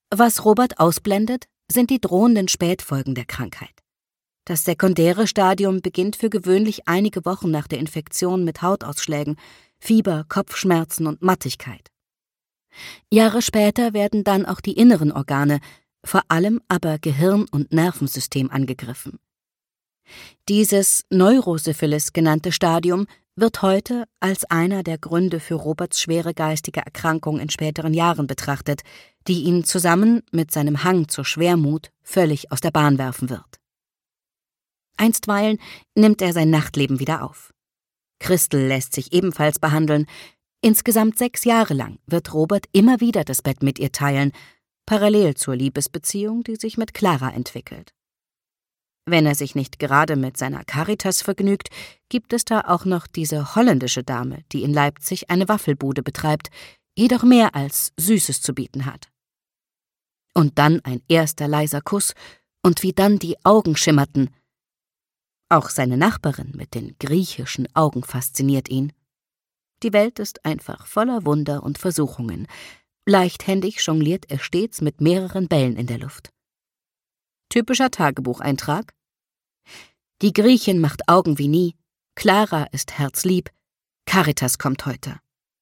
Was Robert ausblendet, sind die drohenden Spätfolgen der Krankheit. Das sekundäre Stadium beginnt für gewöhnlich einige Wochen nach der Infektion mit Hautausschlägen, Fieber, Kopfschmerzen und Mattigkeit. Jahre später werden dann auch die inneren Organe, vor allem aber Gehirn- und Nervensystem angegriffen. Dieses Neurosyphilis genannte Stadium wird heute als einer der Gründe für Roberts schwere geistige Erkrankung in späteren Jahren betrachtet, die ihn zusammen mit seinem Hang zur Schwermut völlig aus der Bahn werfen wird. Einstweilen nimmt er sein Nachtleben wieder auf. Christel lässt sich ebenfalls behandeln. Insgesamt 6 Jahre lang wird Robert immer wieder das Bett mit ihr teilen, parallel zur Liebesbeziehung, die sich mit Clara entwickelt. Wenn er sich nicht gerade mit seiner Caritas vergnügt, gibt es da auch noch diese holländische Dame, die in Leipzig eine Waffelbude betreibt, jedoch mehr als Süßes zu bieten hat. Und dann ein erster leiser Kuss, und wie dann die Augen schimmerten. Auch seine Nachbarin mit den griechischen Augen fasziniert ihn. Die Welt ist einfach voller Wunder und Versuchungen. Leichthändig jongliert er stets mit mehreren Bällen in der Luft. Typischer Tagebucheintrag: Die Griechin macht Augen wie nie, Clara ist herzlieb, Caritas kommt heute.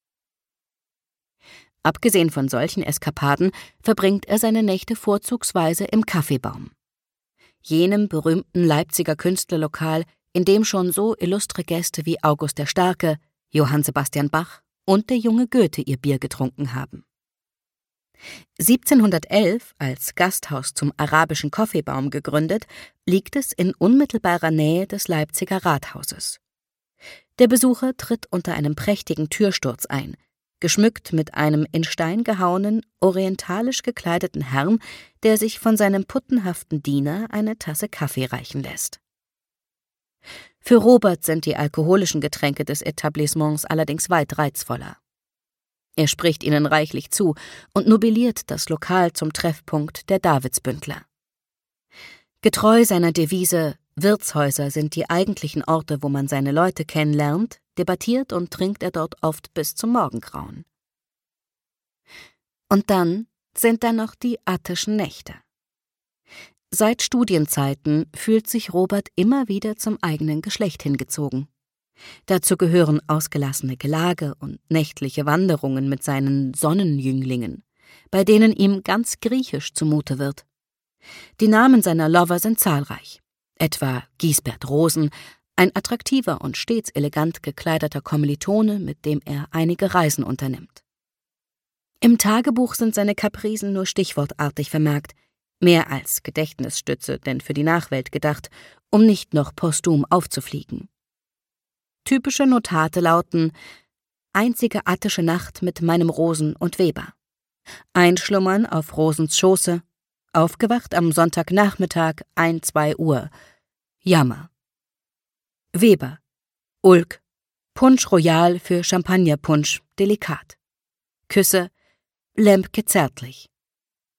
Abgesehen von solchen Eskapaden verbringt er seine Nächte vorzugsweise im Kaffeebaum. Jenem berühmten Leipziger Künstlerlokal, in dem schon so illustre Gäste wie August der Starke, Johann Sebastian Bach und der junge Goethe ihr Bier getrunken haben. 1711 als Gasthaus zum Arabischen Kaffeebaum gegründet, liegt es in unmittelbarer Nähe des Leipziger Rathauses. Der Besucher tritt unter einem prächtigen Türsturz ein, geschmückt mit einem in Stein gehauenen, orientalisch gekleideten Herrn, der sich von seinem puttenhaften Diener eine Tasse Kaffee reichen lässt. Für Robert sind die alkoholischen Getränke des Etablissements allerdings weit reizvoller. Er spricht ihnen reichlich zu und nobilliert das Lokal zum Treffpunkt der Davidsbündler. Getreu seiner Devise »Wirtshäuser sind die eigentlichen Orte, wo man seine Leute kennenlernt«, debattiert und trinkt er dort oft bis zum Morgengrauen. Und dann sind da noch die attischen Nächte. Seit Studienzeiten fühlt sich Robert immer wieder zum eigenen Geschlecht hingezogen. Dazu gehören ausgelassene Gelage und nächtliche Wanderungen mit seinen Sonnenjünglingen, bei denen ihm ganz griechisch zumute wird. Die Namen seiner Lover sind zahlreich, etwa Giesbert Rosen, ein attraktiver und stets elegant gekleideter Kommilitone, mit dem er einige Reisen unternimmt. Im Tagebuch sind seine Kaprisen nur stichwortartig vermerkt, mehr als Gedächtnisstütze, denn für die Nachwelt gedacht, um nicht noch posthum aufzufliegen. Typische Notate lauten: einzige attische Nacht mit meinem Rosen und Weber. Einschlummern auf Rosens Schoße. Aufgewacht am Sonntagnachmittag 1-2 Uhr. Jammer. Weber. Ulk. Punsch Royal für Champagnerpunsch, delikat. Küsse. Lembke zärtlich.